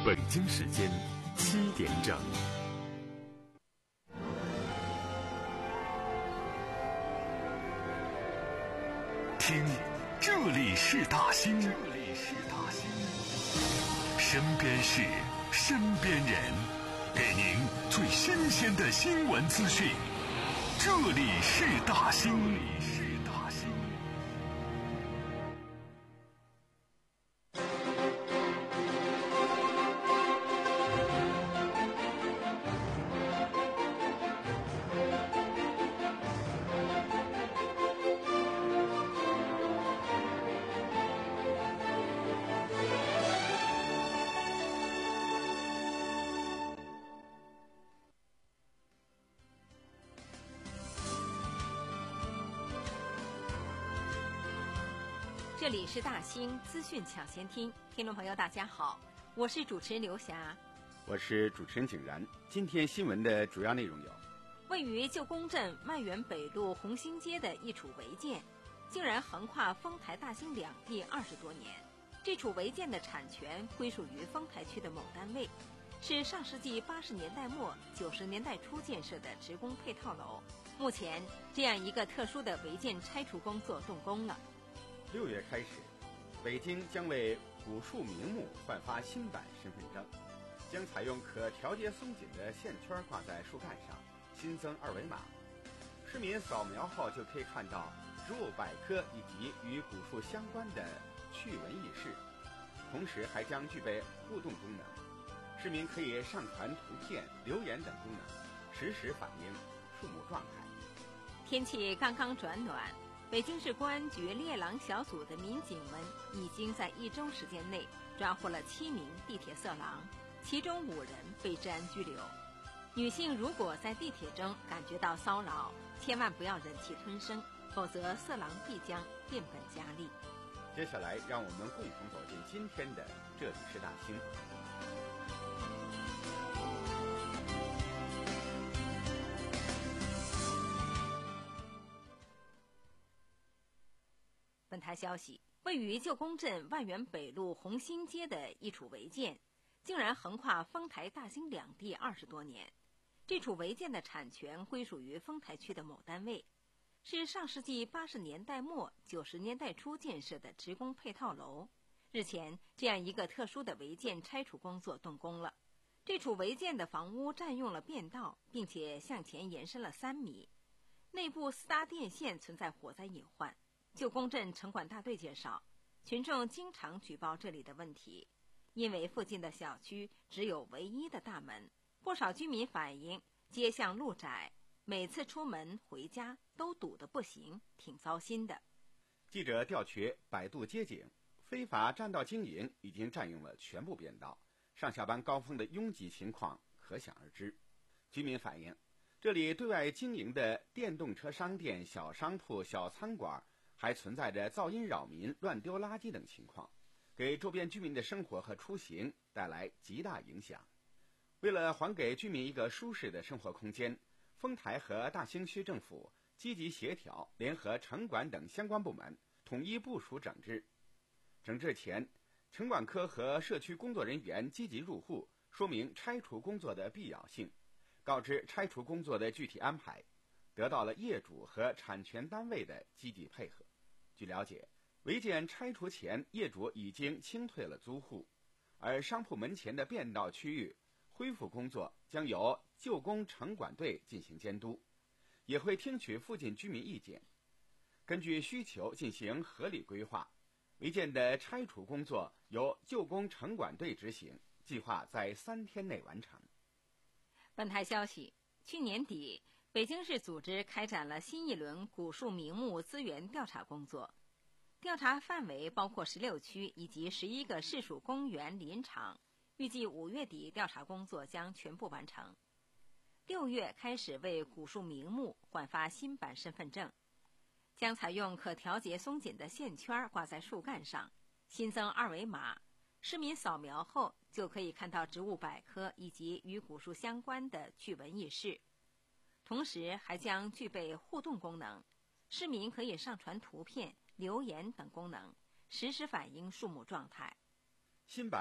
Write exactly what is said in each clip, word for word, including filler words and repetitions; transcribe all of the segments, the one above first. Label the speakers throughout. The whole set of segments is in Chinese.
Speaker 1: 北京时间七点整。听，这里是大兴，这里是大兴，身边事，身边人，给您最新鲜的新闻资讯。这里是大兴，这里是大兴。
Speaker 2: 这里是大兴资讯抢先听，听众朋友大家好，我是主持人刘霞，
Speaker 3: 我是主持人景然。今天新闻的主要内容有：
Speaker 2: 位于旧宫镇万源北路红星街的一处违建，竟然横跨丰台大兴两地二十多年。这处违建的产权归属于丰台区的某单位，是上世纪八十年代末九十年代初建设的职工配套楼。目前，这样一个特殊的违建拆除工作动工了。
Speaker 3: 六月开始，北京将为古树名木换发新版身份证，将采用可调节松紧的线圈挂在树干上，新增二维码，市民扫描后就可以看到植物百科以及与古树相关的趣闻轶事，同时还将具备互动功能，市民可以上传图片、留言等功能，实时反映树木状态。
Speaker 2: 天气刚刚转暖，北京市公安局猎狼小组的民警们已经在一周时间内抓获了七名地铁色狼，其中五人被治安拘留。女性如果在地铁中感觉到骚扰，千万不要忍气吞声，否则色狼必将变本加厉。
Speaker 3: 接下来让我们共同走进今天的这里是大兴。
Speaker 2: 本台消息，位于旧宫镇万源北路红星街的一处违建，竟然横跨丰台大兴两地二十多年。这处违建的产权归属于丰台区的某单位，是上世纪八十年代末九十年代初建设的职工配套楼。日前，这样一个特殊的违建拆除工作动工了。这处违建的房屋占用了便道，并且向前延伸了三米，内部四搭电线存在火灾隐患。旧宫镇城管大队介绍，群众经常举报这里的问题，因为附近的小区只有唯一的大门，不少居民反映街巷路窄，每次出门回家都堵得不行，挺糟心的。
Speaker 3: 记者调取百度街景，非法占道经营已经占用了全部便道，上下班高峰的拥挤情况可想而知。居民反映，这里对外经营的电动车商店、小商铺、小餐馆还存在着噪音扰民、乱丢垃圾等情况，给周边居民的生活和出行带来极大影响。为了还给居民一个舒适的生活空间，丰台和大兴区政府积极协调，联合城管等相关部门统一部署整治。整治前，城管科和社区工作人员积极入户，说明拆除工作的必要性，告知拆除工作的具体安排，得到了业主和产权单位的积极配合。据了解，违建拆除前，业主已经清退了租户，而商铺门前的便道区域恢复工作将由旧宫城管队进行监督，也会听取附近居民意见，根据需求进行合理规划。违建的拆除工作由旧宫城管队执行，计划在三天内完成。
Speaker 2: 本台消息，去年底，北京市组织开展了新一轮古树名木资源调查工作，调查范围包括十六区以及十一个市属公园林场，预计五月底调查工作将全部完成。六月开始为古树名木换发新版身份证，将采用可调节松紧的线圈挂在树干上，新增二维码，市民扫描后就可以看到植物百科以及与古树相关的趣闻轶事。同时还将具备互动功能，市民可以上传图片、留言等功能，实时反映树木状态。
Speaker 3: 新版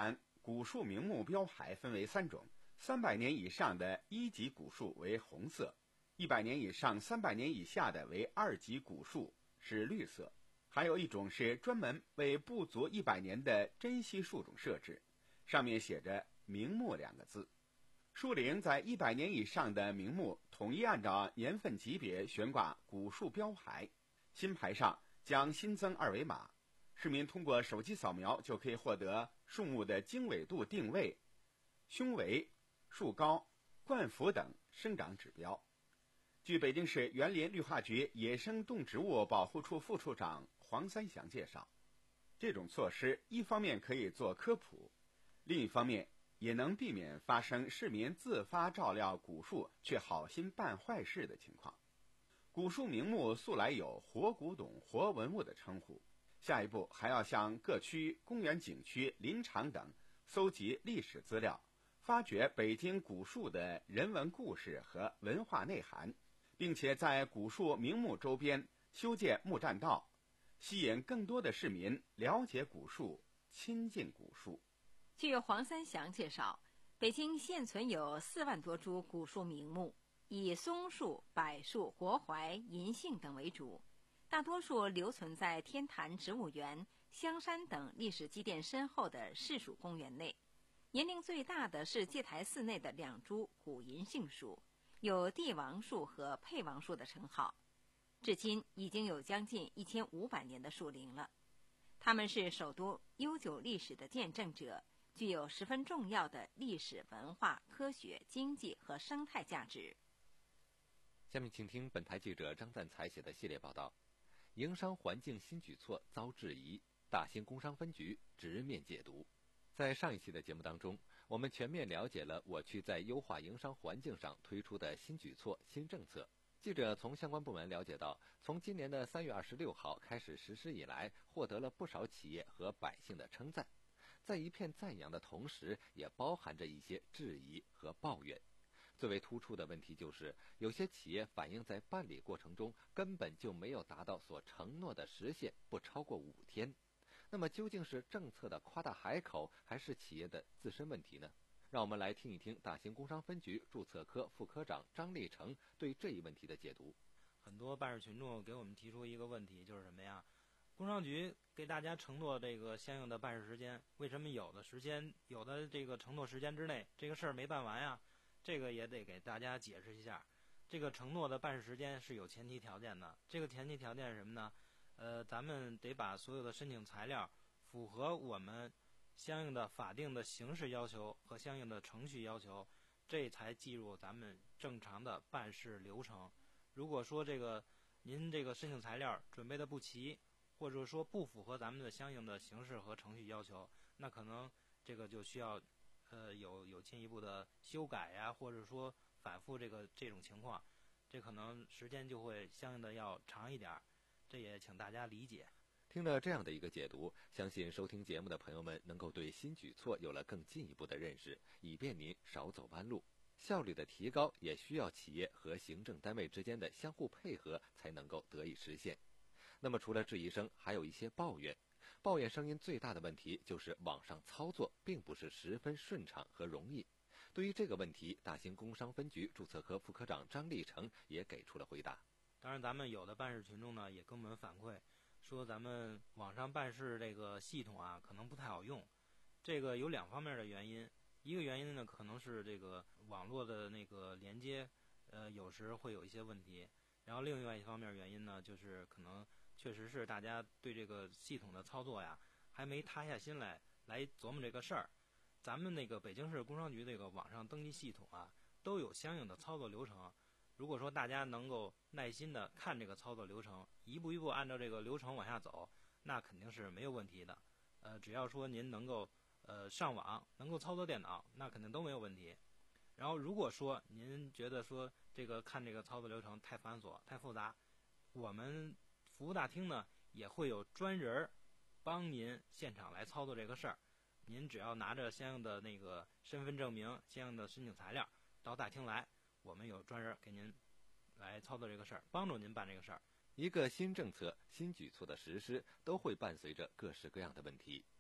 Speaker 3: 古树名木标牌分为三种，三百年以上的一级古树为红色，一百年以上、三百年以下的为二级古树，是绿色。还有一种是专门为不足一百年的珍稀树种设置，上面写着名木两个字。树龄在一百年以上的名木统一按照年份级别悬挂古树标牌，新牌上将新增二维码，市民通过手机扫描就可以获得树木的经纬度定位、胸围、树高、冠幅等生长指标。据北京市园林绿化局野生动植物保护处副处长黄三祥介绍，这种措施一方面可以做科普，另一方面也能避免发生市民自发照料古树却好心办坏事的情况。古树名木素来有活古董、活文物的称呼，下一步还要向各区、公园景区、林场等搜集历史资料，发掘北京古树的人文故事和文化内涵，并且在古树名木周边修建木栈道，吸引更多的市民了解古树、亲近古树。
Speaker 2: 据黄三祥介绍，北京现存有四万多株古树名木，以松树、柏树、国槐、银杏等为主，大多数留存在天坛植物园、香山等历史积淀深厚的市属公园内。年龄最大的是戒台寺内的两株古银杏树，有帝王树和配王树的称号，至今已经有将近一千五百年的树龄了。它们是首都悠久历史的见证者，具有十分重要的历史文化、科学、经济和生态价值。
Speaker 4: 下面请听本台记者张赞才写的系列报道：营商环境新举措遭质疑，大兴工商分局直面解读。在上一期的节目当中，我们全面了解了我区在优化营商环境上推出的新举措、新政策。记者从相关部门了解到，从今年的三月二十六号开始实施以来，获得了不少企业和百姓的称赞。在一片赞扬的同时，也包含着一些质疑和抱怨。最为突出的问题就是，有些企业反映在办理过程中根本就没有达到所承诺的时限，不超过五天。那么究竟是政策的夸大海口，还是企业的自身问题呢？让我们来听一听大兴工商分局注册科副科长张立成对这一问题的解读。
Speaker 5: 很多办事群众给我们提出一个问题，就是什么呀？工商局给大家承诺这个相应的办事时间，为什么有的时间、有的这个承诺时间之内，这个事儿没办完呀？这个也得给大家解释一下。这个承诺的办事时间是有前提条件的，这个前提条件是什么呢？呃，咱们得把所有的申请材料符合我们相应的法定的形式要求和相应的程序要求，这才计入咱们正常的办事流程。如果说这个您这个申请材料准备的不齐，或者说不符合咱们的相应的形式和程序要求，那可能这个就需要呃有有进一步的修改呀，或者说反复这个这种情况，这可能时间就会相应的要长一点，这也请大家理解。
Speaker 4: 听了这样的一个解读，相信收听节目的朋友们能够对新举措有了更进一步的认识，以便您少走弯路。效率的提高也需要企业和行政单位之间的相互配合才能够得以实现。那么除了质疑声，还有一些抱怨。抱怨声音最大的问题就是网上操作并不是十分顺畅和容易。对于这个问题，大兴工商分局注册科副科长张立成也给出了回答。
Speaker 5: 当然咱们有的办事群众呢也跟我们反馈说，咱们网上办事这个系统啊可能不太好用。这个有两方面的原因，一个原因呢可能是这个网络的那个连接呃有时会有一些问题，然后另外一方面原因呢就是可能确实是大家对这个系统的操作呀还没塌下心来来琢磨这个事儿。咱们那个北京市工商局这个网上登记系统啊都有相应的操作流程，如果说大家能够耐心的看这个操作流程，一步一步按照这个流程往下走，那肯定是没有问题的。呃，只要说您能够呃上网，能够操作电脑，那肯定都没有问题。然后如果说您觉得说这个看这个操作流程太繁琐、太复杂，我们服务大厅呢也会有专人帮您现场来操作这个事儿。您只要拿着相应的那个身份证明、相应的申请材料到大厅来，我们有专人给您来操作这个事儿，帮助您办这个事儿。
Speaker 4: 一个新政策、新举措的实施都会伴随着各式各样的问题，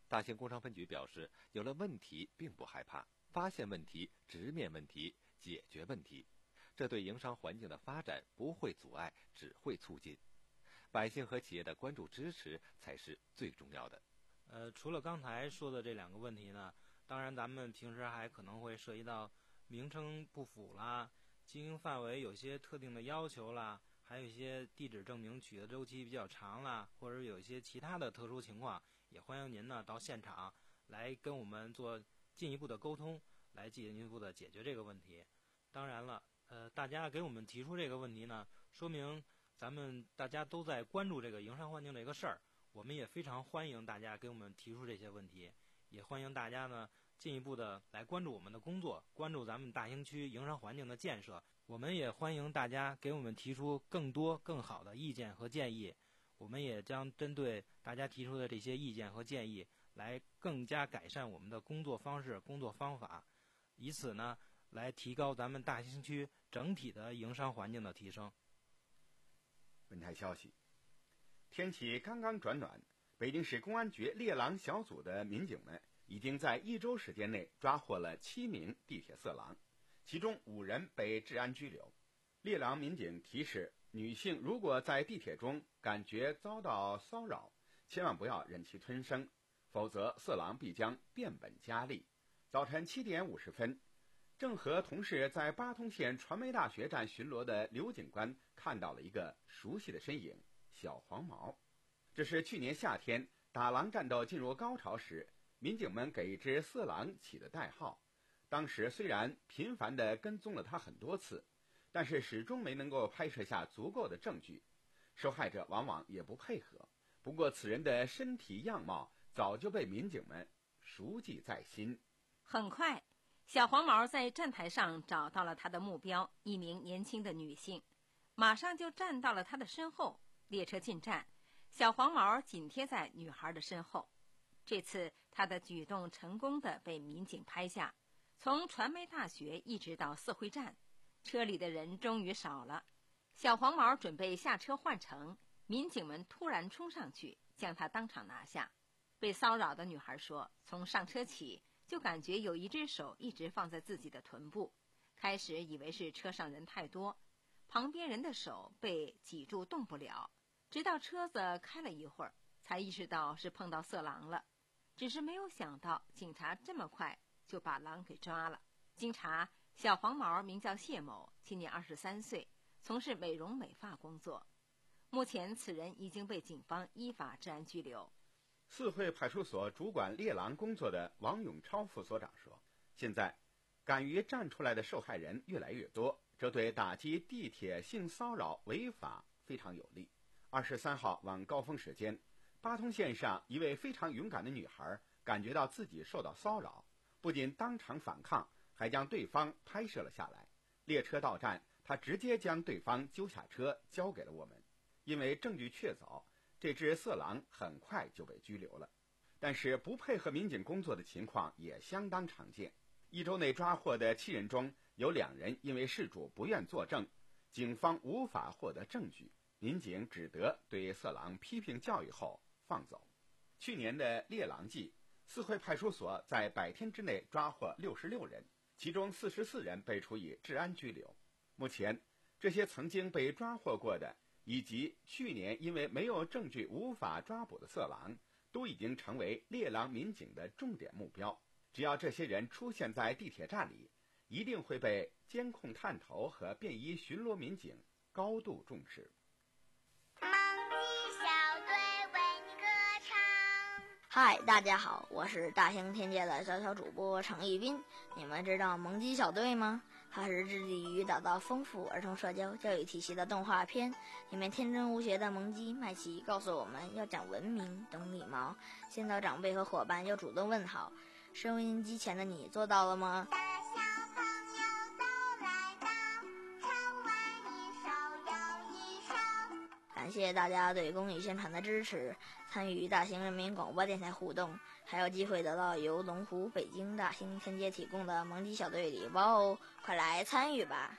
Speaker 4: 大兴工商分局表示，有了问题并不害怕，发现问题，直面问题，解决问题，这对营商环境的发展不会阻碍，只会促进。百姓和企业的关注支持才是最重要的。
Speaker 5: 呃，除了刚才说的这两个问题呢，当然咱们平时还可能会涉及到名称不符啦，经营范围有些特定的要求啦，还有一些地址证明取得周期比较长啦，或者有一些其他的特殊情况，也欢迎您呢到现场来跟我们做进一步的沟通，来进一步的解决这个问题。当然了，呃，大家给我们提出这个问题呢，说明咱们大家都在关注这个营商环境这个事儿，我们也非常欢迎大家给我们提出这些问题，也欢迎大家呢进一步的来关注我们的工作，关注咱们大兴区营商环境的建设。我们也欢迎大家给我们提出更多更好的意见和建议，我们也将针对大家提出的这些意见和建议来更加改善我们的工作方式、工作方法，以此呢来提高咱们大兴区整体的营商环境的提升。
Speaker 3: 本台消息，天气刚刚转暖，北京市公安局猎狼小组的民警们已经在一周时间内抓获了七名地铁色狼，其中五人被治安拘留。猎狼民警提示女性，如果在地铁中感觉遭到骚扰，千万不要忍气吞声，否则色狼必将变本加厉。早晨七点五十分，正和同事在八通线传媒大学站巡逻的刘警官看到了一个熟悉的身影——小黄毛。这是去年夏天打狼战斗进入高潮时，民警们给一只色狼起的代号。当时虽然频繁地跟踪了他很多次，但是始终没能够拍摄下足够的证据，受害者往往也不配合。不过此人的身体样貌早就被民警们熟记在心。
Speaker 2: 很快，小黄毛在站台上找到了他的目标，一名年轻的女性，马上就站到了她的身后。列车进站，小黄毛紧贴在女孩的身后。这次他的举动成功地被民警拍下。从传媒大学一直到四惠站，车里的人终于少了。小黄毛准备下车换乘，民警们突然冲上去，将他当场拿下。被骚扰的女孩说，从上车起就感觉有一只手一直放在自己的臀部，开始以为是车上人太多，旁边人的手被挤住动不了，直到车子开了一会儿，才意识到是碰到色狼了。只是没有想到警察这么快就把狼给抓了。经查，小黄毛名叫谢某，今年二十三岁，从事美容美发工作。目前此人已经被警方依法治安拘留。
Speaker 3: 四惠派出所主管猎狼工作的王永超副所长说，现在敢于站出来的受害人越来越多，这对打击地铁性骚扰违法非常有利。二十三号晚高峰时间，八通线上一位非常勇敢的女孩感觉到自己受到骚扰，不仅当场反抗，还将对方拍摄了下来。列车到站，她直接将对方揪下车交给了我们。因为证据确凿，这只色狼很快就被拘留了。但是不配合民警工作的情况也相当常见。一周内抓获的七人中，有两人因为事主不愿作证，警方无法获得证据，民警只得对色狼批评教育后放走。去年的猎狼季，四惠派出所在百天之内抓获六十六人，其中四十四人被处以治安拘留。目前，这些曾经被抓获过的，以及去年因为没有证据无法抓捕的色狼，都已经成为猎狼民警的重点目标。只要这些人出现在地铁站里，一定会被监控探头和便衣巡逻民警高度重视。
Speaker 6: 萌鸡小队为你歌唱。
Speaker 7: 嗨，大家好，我是大兴天界的小小主播程一斌。你们知道萌鸡小队吗？它是致力于打造丰富儿童社交教育体系的动画片。里面天真无邪的萌鸡麦琪告诉我们要讲文明、懂礼貌，见到长辈和伙伴要主动问好。收音机前的你做到了吗？
Speaker 6: 大小朋友都来到，场外一手摇一手。
Speaker 7: 感谢大家对公益宣传的支持，参与大兴人民广播电台互动，还有机会得到由龙湖北京大兴天街提供的萌鸡小队礼包哦！快来参与吧！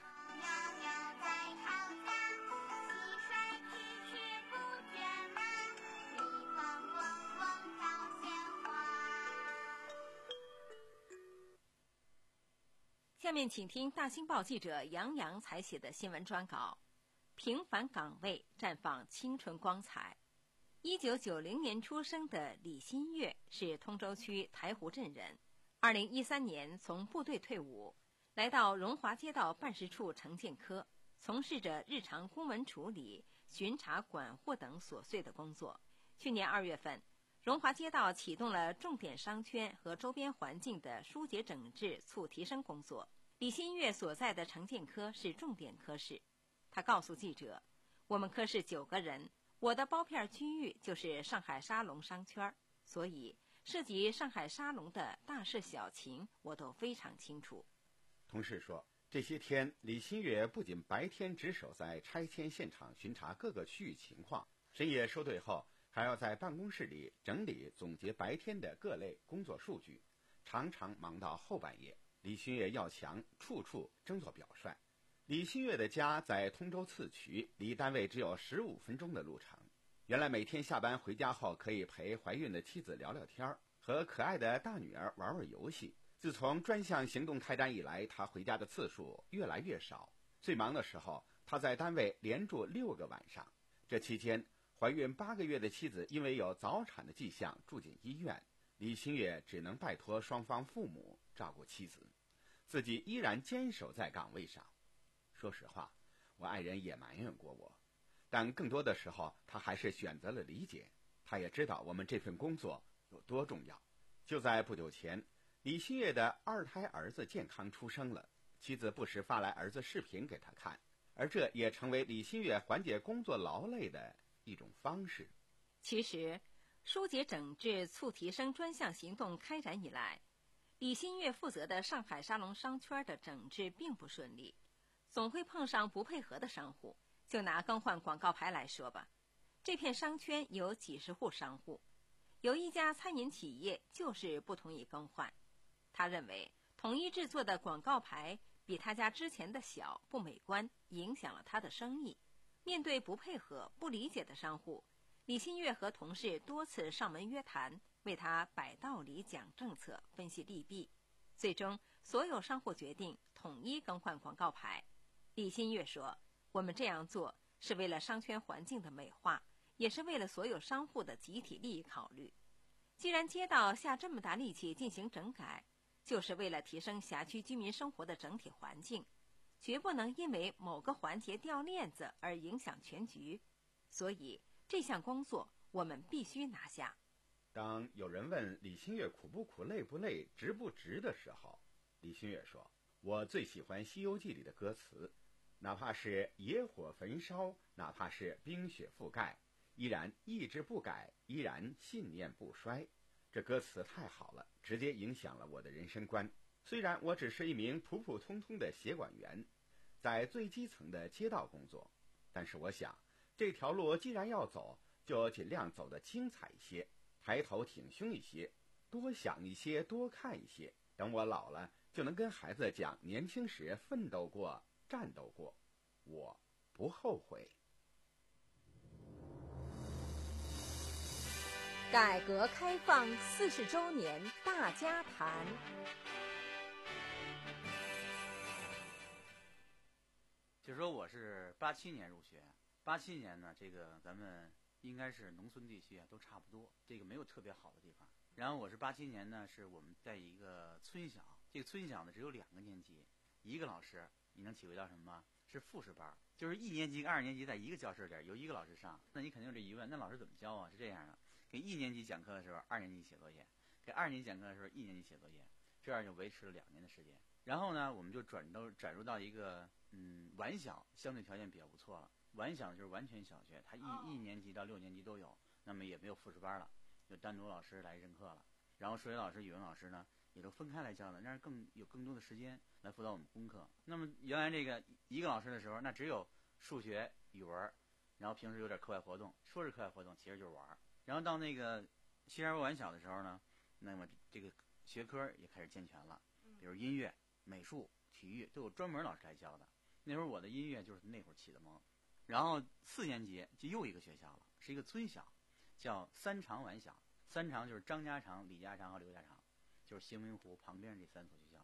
Speaker 2: 下面请听大新报记者杨洋采写的新闻专稿：平凡岗位绽放青春光彩。一九九零年出生的李新月是通州区台湖镇人。二零一三年从部队退伍，来到荣华街道办事处城建科，从事着日常公文处理、巡查管货等琐碎的工作。去年二月份，荣华街道启动了重点商圈和周边环境的疏解整治促提升工作。李新月所在的城建科是重点科室。他告诉记者，我们科室九个人，我的包片区域就是上海沙龙商圈，所以涉及上海沙龙的大事小情我都非常清楚。
Speaker 3: 同事说，这些天李新月不仅白天值守在拆迁现场巡查各个区域情况，深夜收队后还要在办公室里整理总结白天的各类工作数据，常常忙到后半夜。李新月要强，处处争做表率。李新月的家在通州次渠，离单位只有十五分钟的路程。原来每天下班回家后可以陪怀孕的妻子聊聊天，和可爱的大女儿玩玩游戏。自从专项行动开展以来，他回家的次数越来越少。最忙的时候，他在单位连住六个晚上。这期间，怀孕八个月的妻子因为有早产的迹象住进医院，李新月只能拜托双方父母照顾妻子，自己依然坚守在岗位上。说实话，我爱人也埋怨过我，但更多的时候他还是选择了理解。他也知道我们这份工作有多重要。就在不久前，李新月的二胎儿子健康出生了，妻子不时发来儿子视频给他看，而这也成为李新月缓解工作劳累的一种方式。
Speaker 2: 其实，疏解整治促提升专项行动开展以来，李新月负责的上海沙龙商圈的整治并不顺利，总会碰上不配合的商户。就拿更换广告牌来说吧，这片商圈有几十户商户，有一家餐饮企业就是不同意更换。他认为统一制作的广告牌比他家之前的小，不美观，影响了他的生意。面对不配合、不理解的商户，李新月和同事多次上门约谈，为他摆道理、讲政策、分析利弊。最终，所有商户决定统一更换广告牌。李新月说，我们这样做是为了商圈环境的美化，也是为了所有商户的集体利益考虑。既然街道下这么大力气进行整改，就是为了提升辖区居民生活的整体环境，绝不能因为某个环节掉链子而影响全局。所以这项工作我们必须拿下。
Speaker 3: 当有人问李新月苦不苦、累不累、值不值的时候，李新月说，我最喜欢《西游记》里的歌词，哪怕是野火焚烧，哪怕是冰雪覆盖，依然意志不改，依然信念不衰。这歌词太好了，直接影响了我的人生观。虽然我只是一名普普通通的协管员，在最基层的街道工作，但是我想，这条路既然要走，就尽量走得精彩一些，抬头挺胸一些，多想一些，多看一些。等我老了，就能跟孩子讲年轻时奋斗过、战斗过，我不后悔。
Speaker 2: 改革开放四十周年大家谈。
Speaker 8: 就说我是八七年入学，八七年呢，这个咱们应该是农村地区啊都差不多，这个没有特别好的地方。然后我是八七年呢，是我们在一个村小，这个村小呢只有两个年级，一个老师，你能体会到什么吗？是复试班，就是一年级、二年级在一个教室里有一个老师上。那你肯定有这疑问，那老师怎么教啊？是这样的。给一年级讲课的时候，二年级写作业；给二年级讲课的时候，一年级写作业，这样就维持了两年的时间。然后呢，我们就转到转入到一个嗯晚小，相对条件比较不错了。晚小就是完全小学，它一一年级到六年级都有，那么也没有复试班了，有单独老师来任课了。然后数学老师、语文老师呢，也都分开来教的，让更有更多的时间来辅导我们功课。那么原来这个一个老师的时候，那只有数学、语文，然后平时有点课外活动，说是课外活动，其实就是玩。然后到那个西山晚小的时候呢，那么这个学科也开始健全了，比如音乐、美术、体育都有专门老师来教的。那会儿我的音乐就是那会儿起的蒙。然后四年级就又一个学校了，是一个村小，叫三长晚小。三长就是张家长、李家长和刘家长，就是兴明湖旁边这三所学校。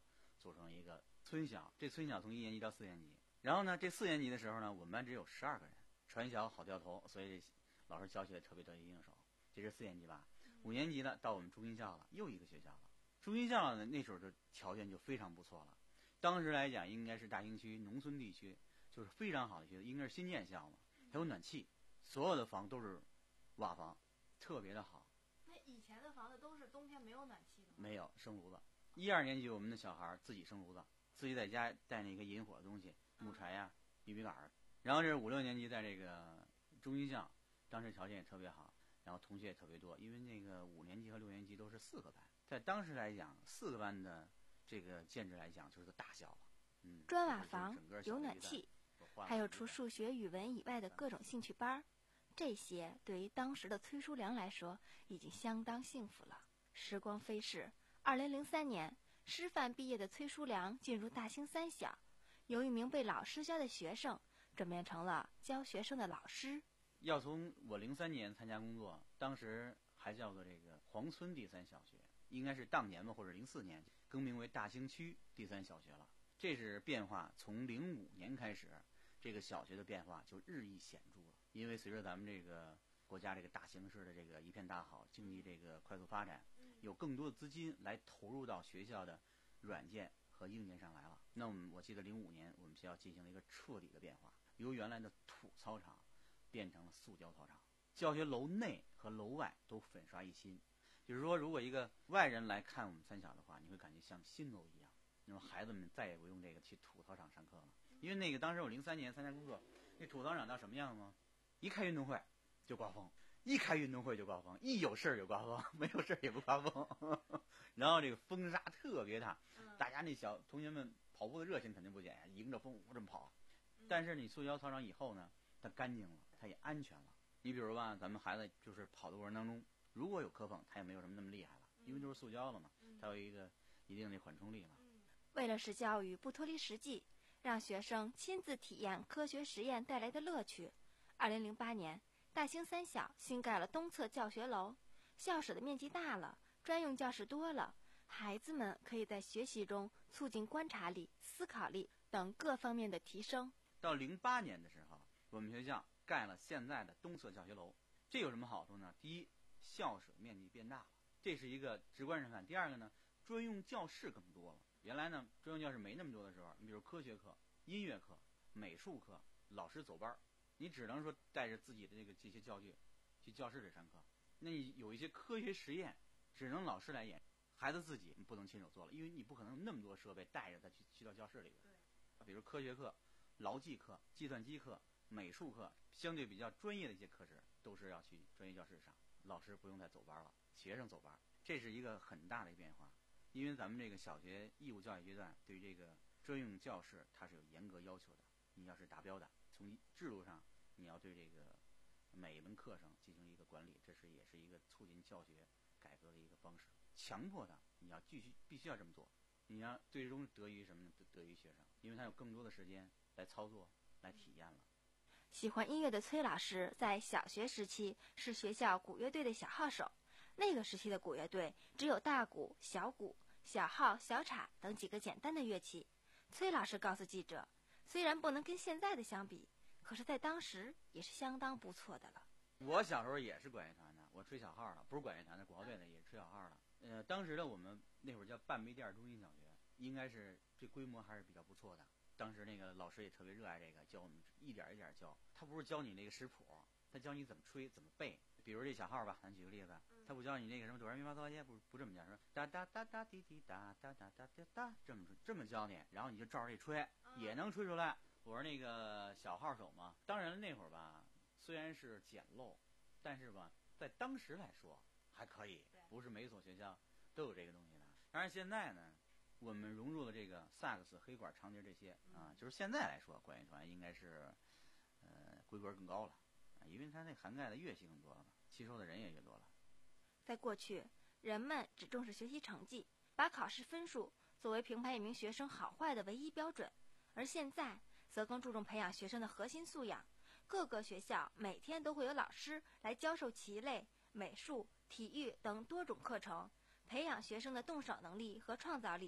Speaker 8: 组成一个村小。这村小从一年级到四年级，然后呢，这四年级的时候呢，我们班只有十二个人，传小好掉头，所以老师教学特别得心应手。这是四年级吧？五年级呢，到我们中心校了，又一个学校了。中心校呢，那时候就条件就非常不错了。当时来讲，应该是大兴区农村地区，就是非常好的学校，应该是新建校嘛，还有暖气，所有的房都是瓦房，特别的好。
Speaker 9: 那以前的房子都是冬天没有暖气的吗？
Speaker 8: 没有生炉子。一二年级我们的小孩自己生炉子，自己在家带那个引火的东西，木柴呀、B B 杆儿。然后这是五六年级在这个中心校，当时条件也特别好，然后同学也特别多，因为那个五年级和六年级都是四个班，在当时来讲，四个班的这个建制来讲就是个大校了。嗯，
Speaker 10: 砖瓦房有暖气，还有除数学、语文以外的各种兴趣班儿，这些对于当时的崔叔良来说已经相当幸福了。时光飞逝，二零零三年，师范毕业的崔叔良进入大兴三小，由一名被老师教的学生转变成了教学生的老师。
Speaker 8: 要从我零三年参加工作，当时还叫做这个黄村第三小学，应该是当年吧，或者零四年更名为大兴区第三小学了。这是变化，从零五年开始，这个小学的变化就日益显著了。因为随着咱们这个国家这个大形势的这个一片大好，经济这个快速发展，有更多的资金来投入到学校的软件和硬件上来了。那我们我记得零五年我们学校进行了一个彻底的变化，由原来的土操场变成了塑胶操场，教学楼内和楼外都粉刷一新。就是说，如果一个外人来看我们三小的话，你会感觉像新楼一样。那么孩子们再也不用这个去土操场上课了，因为那个当时我零三年参加工作，那土操场到什么样吗？一开运动会就刮风，一开运动会就刮风，一有事儿就刮风，没有事儿也不刮风。然后这个风沙特别大，大家那小同学们跑步的热情肯定不减呀，迎着风这么跑。但是你塑胶操场以后呢，它干净了，它也安全了。你比如吧，咱们孩子就是跑的过程当中，如果有磕碰，它也没有什么那么厉害了，因为都是塑胶了嘛，它有一个一定的缓冲力嘛。
Speaker 10: 为了使教育不脱离实际，让学生亲自体验科学实验带来的乐趣，二零零八年，大兴三小新盖了东侧教学楼，校舍的面积大了，专用教室多了，孩子们可以在学习中促进观察力、思考力等各方面的提升。
Speaker 8: 到零八年的时候，我们学校盖了现在的东侧教学楼，这有什么好处呢？第一，校舍面积变大了，这是一个直观上看。第二个呢，专用教室更多了。原来呢，专用教室没那么多的时候，你比如科学课、音乐课、美术课，老师走班，你只能说带着自己的这个这些教具去教室里上课。那你有一些科学实验，只能老师来演，孩子自己不能亲手做了，因为你不可能那么多设备带着他去去到教室里边。比如科学课、劳技课、计算机课、美术课，相对比较专业的一些课时，都是要去专业教室上，老师不用再走班了，学生走班，这是一个很大的变化。因为咱们这个小学义务教育阶段对于这个专用教室它是有严格要求的，你要是达标的，从制度上你要对这个每一门课程进行一个管理，这是也是一个促进教学改革的一个方式。强迫他你要继续必须要这么做，你要最终得益于什么呢？得益于学生，因为他有更多的时间来操作来体验了。
Speaker 10: 喜欢音乐的崔老师在小学时期是学校鼓乐队的小号手，那个时期的鼓乐队只有大鼓、小鼓、小号、小镲等几个简单的乐器。崔老师告诉记者，虽然不能跟现在的相比，可是在当时也是相当不错的了。
Speaker 8: 我小时候也是管乐团的，我吹小号了，不是管乐团的，鼓号队的也是吹小号了。呃，当时的我们那会儿叫半煤店中心小学，应该是这规模还是比较不错的。当时那个老师也特别热爱这个，教我们一点一点教。他不是教你那个识谱，他教你怎么吹，怎么背。比如这小号吧，咱举个例子，他不教你那个什么哆来咪发嗦拉西，不不这么讲，说哒哒哒哒滴滴哒哒哒哒哒哒，这么这么教你，然后你就照着这吹，也能吹出来。我是那个小号手嘛，当然那会儿吧，虽然是简陋，但是吧，在当时来说还可以，不是每所学校都有这个东西的。当然现在呢，我们融入了这个萨克斯、黑管、长笛这些啊，就是现在来说，管乐团应该是呃规格更高了。因为它那涵盖的乐器更多了嘛，吸收的人也越多了。
Speaker 10: 在过去，人们只重视学习成绩，把考试分数作为评判一名学生好坏的唯一标准，而现在则更注重培养学生的核心素养。各个学校每天都会有老师来教授棋类、美术、体育等多种课程，培养学生的动手能力和创造力，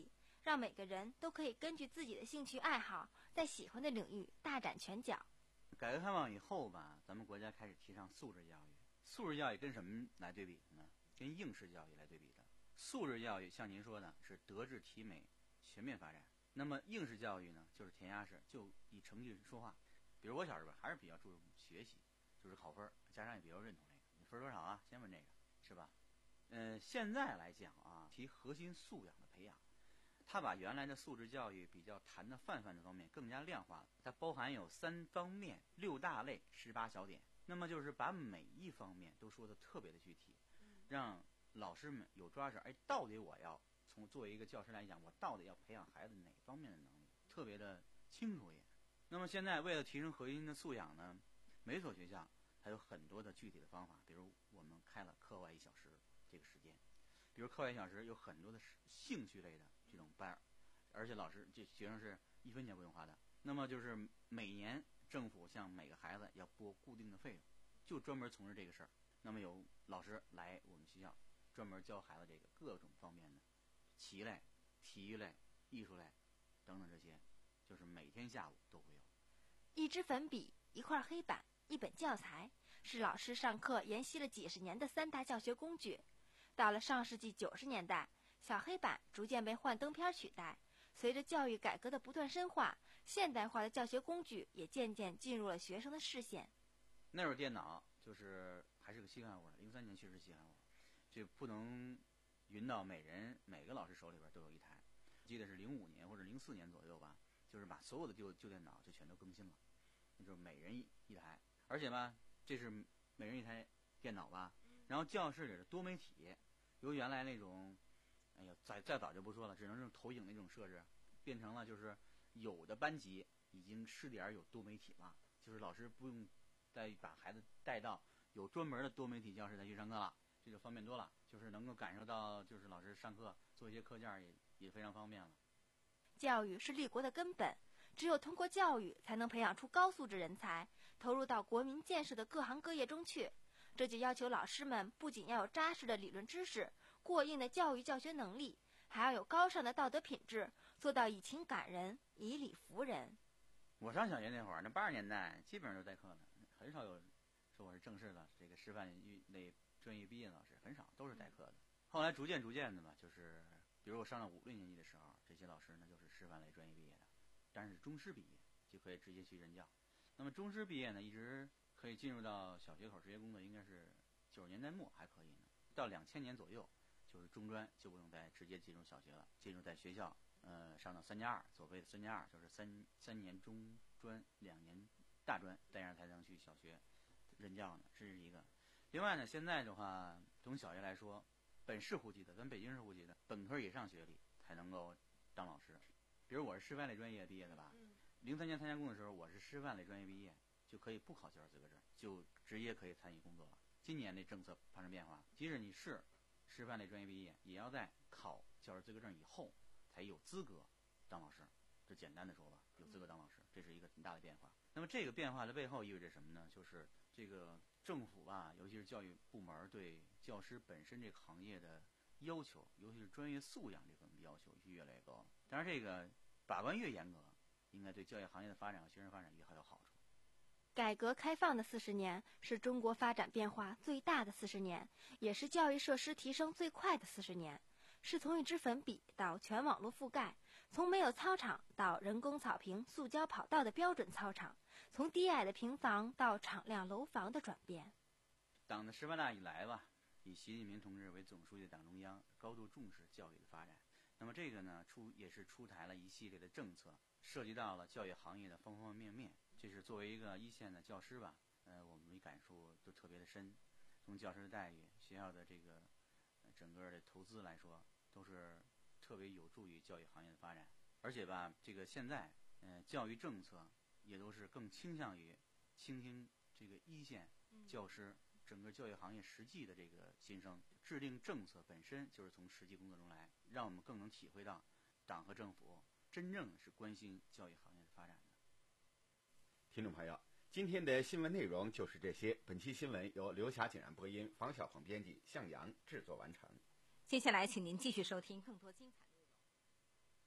Speaker 10: 让每个人都可以根据自己的兴趣爱好，在喜欢的领域大展拳脚。
Speaker 8: 改革开放以后吧，咱们国家开始提倡素质教育。素质教育跟什么来对比呢？跟应试教育来对比的。素质教育像您说的是德智体美全面发展，那么应试教育呢，就是填鸭式，就以成绩说话。比如我小时候还是比较注重学习，就是考分，家长也比较认同这个，你分多少啊？先问这个，是吧？嗯，现在来讲啊，提核心素养的培养，它把原来的素质教育比较谈的泛泛的方面更加量化了。它包含有三方面、六大类、十八小点，那么就是把每一方面都说的特别的具体，让老师们有抓着，哎，到底我要从作为一个教师来讲，我到底要培养孩子哪方面的能力，特别的清楚一点。那么现在为了提升核心的素养呢，每所学校它有很多的具体的方法，比如我们开了课外一小时这个时间，比如课外一小时有很多的兴趣类的这种班，而且老师这学生是一分钱不用花的。那么就是每年政府向每个孩子要拨固定的费用，就专门从事这个事儿。那么有老师来我们学校专门教孩子这个各种方面的棋类、体育类、艺术类等等，这些就是每天下午都会有。
Speaker 10: 一支粉笔、一块黑板、一本教材，是老师上课沿袭了几十年的三大教学工具。到了上世纪九十年代，小黑板逐渐被幻灯片取代。随着教育改革的不断深化，现代化的教学工具也渐渐进入了学生的视线。
Speaker 8: 那会儿电脑就是还是个稀罕物，零三年确实稀罕物，这不能匀到每人每个老师手里边都有一台。记得是零五年或者零四年左右吧，就是把所有的旧旧电脑就全都更新了，那就是每人一一台，而且吧，这是每人一台电脑吧。然后教室里的多媒体，由原来那种，哎呀，再再早就不说了，只能是投影那种设置，变成了就是有的班级已经试点有多媒体了，就是老师不用再把孩子带到有专门的多媒体教室再去上课了，这就方便多了，就是能够感受到就是老师上课做一些课件也也非常方便了。
Speaker 10: 教育是立国的根本，只有通过教育才能培养出高素质人才，投入到国民建设的各行各业中去。这就要求老师们不仅要有扎实的理论知识、过硬的教育教学能力，还要有高尚的道德品质，做到以情感人、以理服人。
Speaker 8: 我上小学那会儿，那八十年代基本上都代课的，很少有说我是正式的这个师范类专业毕业的老师，很少，都是代课的。后来逐渐逐渐的嘛，就是比如我上了五六年级的时候，这些老师呢就是师范类专业毕业的，但是中师毕业就可以直接去任教。那么中师毕业呢，一直可以进入到小学口直接工作，应该是九十年代末还可以呢。到两千年左右，就是中专就不用再直接进入小学了，进入在学校，呃，上到三加二，所谓的三加二就是三三年中专，两年大专，这样才能去小学任教呢，这是一个。另外呢，现在的话，从小学来说，本市户籍的，咱北京市户籍的本科以上学历才能够当老师。比如我是师范类专业毕业的吧，零三年参加工的时候，我是师范类专业毕业，就可以不考教师资格证，就直接可以参与工作了。今年的政策发生变化，即使你是师范类专业毕业，也要在考教师资格证以后才有资格当老师。这简单的说吧，有资格当老师，这是一个很大的变化。那么这个变化的背后意味着什么呢？就是这个政府吧，尤其是教育部门对教师本身这个行业的要求，尤其是专业素养这方面的要求越来越高。当然，这个把关越严格，应该对教育行业的发展和学生发展越还有好处。
Speaker 10: 改革开放的四十年是中国发展变化最大的四十年，也是教育设施提升最快的四十年。是从一支粉笔到全网络覆盖，从没有操场到人工草坪、塑胶跑道的标准操场，从低矮的平房到敞亮楼房的转变。
Speaker 8: 党的十八大以来吧，以习近平同志为总书记的党中央高度重视教育的发展。那么这个呢，出也是出台了一系列的政策，涉及到了教育行业的方方面面。这是作为一个一线的教师吧，呃，我们感触都特别的深。从教师的待遇、学校的这个、呃、整个的投资来说，都是特别有助于教育行业的发展。而且吧，这个现在，呃，教育政策也都是更倾向于倾听这个一线教师、整个教育行业实际的这个心声。制定政策本身就是从实际工作中来，让我们更能体会到党和政府真正是关心教育行业的发展的。
Speaker 3: 听众朋友，今天的新闻内容就是这些。本期新闻由刘霞、景然播音，房小鹏编辑，向阳制作完成。
Speaker 2: 接下来，请您继续收听更多精彩内容。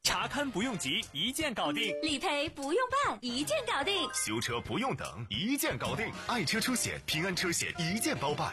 Speaker 11: 查勘不用急，一键搞定；
Speaker 12: 理赔不用办，一键搞定；
Speaker 13: 修车不用等，一键搞定。爱车出险，平安车险一键包办。